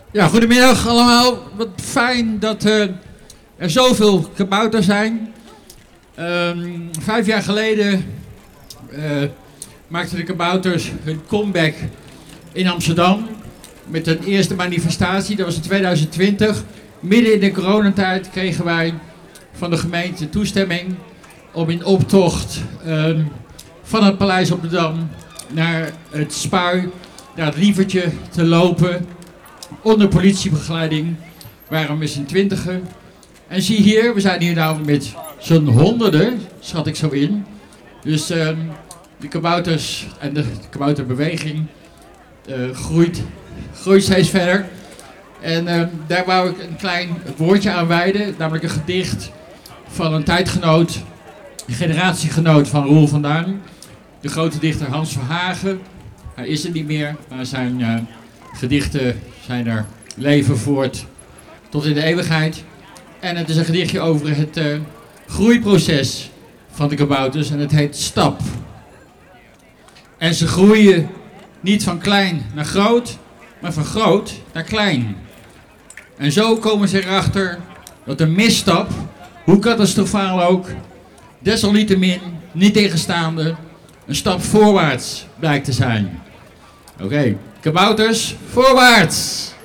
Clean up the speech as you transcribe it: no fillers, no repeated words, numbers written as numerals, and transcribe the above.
Ja, goedemiddag allemaal. Wat fijn dat er zoveel kabouters zijn. 5 jaar geleden maakten de kabouters hun comeback in Amsterdam. Met een eerste manifestatie, dat was in 2020. Midden in de coronatijd kregen wij van de gemeente toestemming om in optocht van het Paleis op de Dam naar het Spui, naar het Lievertje te lopen. Onder politiebegeleiding waren we met z'n 20. En zie hier, we zijn hier nou met zo'n honderden, schat ik zo in. Dus de kabouters en de kabouterbeweging groeit steeds verder. En daar wou ik een klein woordje aan wijden, namelijk een gedicht van een tijdgenoot, een generatiegenoot van Roel van Duin. De grote dichter Hans Verhagen. Hij is er niet meer, maar zijn gedichten zijn er leven voort tot in de eeuwigheid. En het is een gedichtje over het groeiproces van de kabouters en het heet Stap. En ze groeien niet van klein naar groot, maar van groot naar klein. En zo komen ze erachter dat een misstap, hoe catastrofaal ook, desalniettemin, niet tegenstaande, een stap voorwaarts blijkt te zijn. Oké, kabouters, voorwaarts!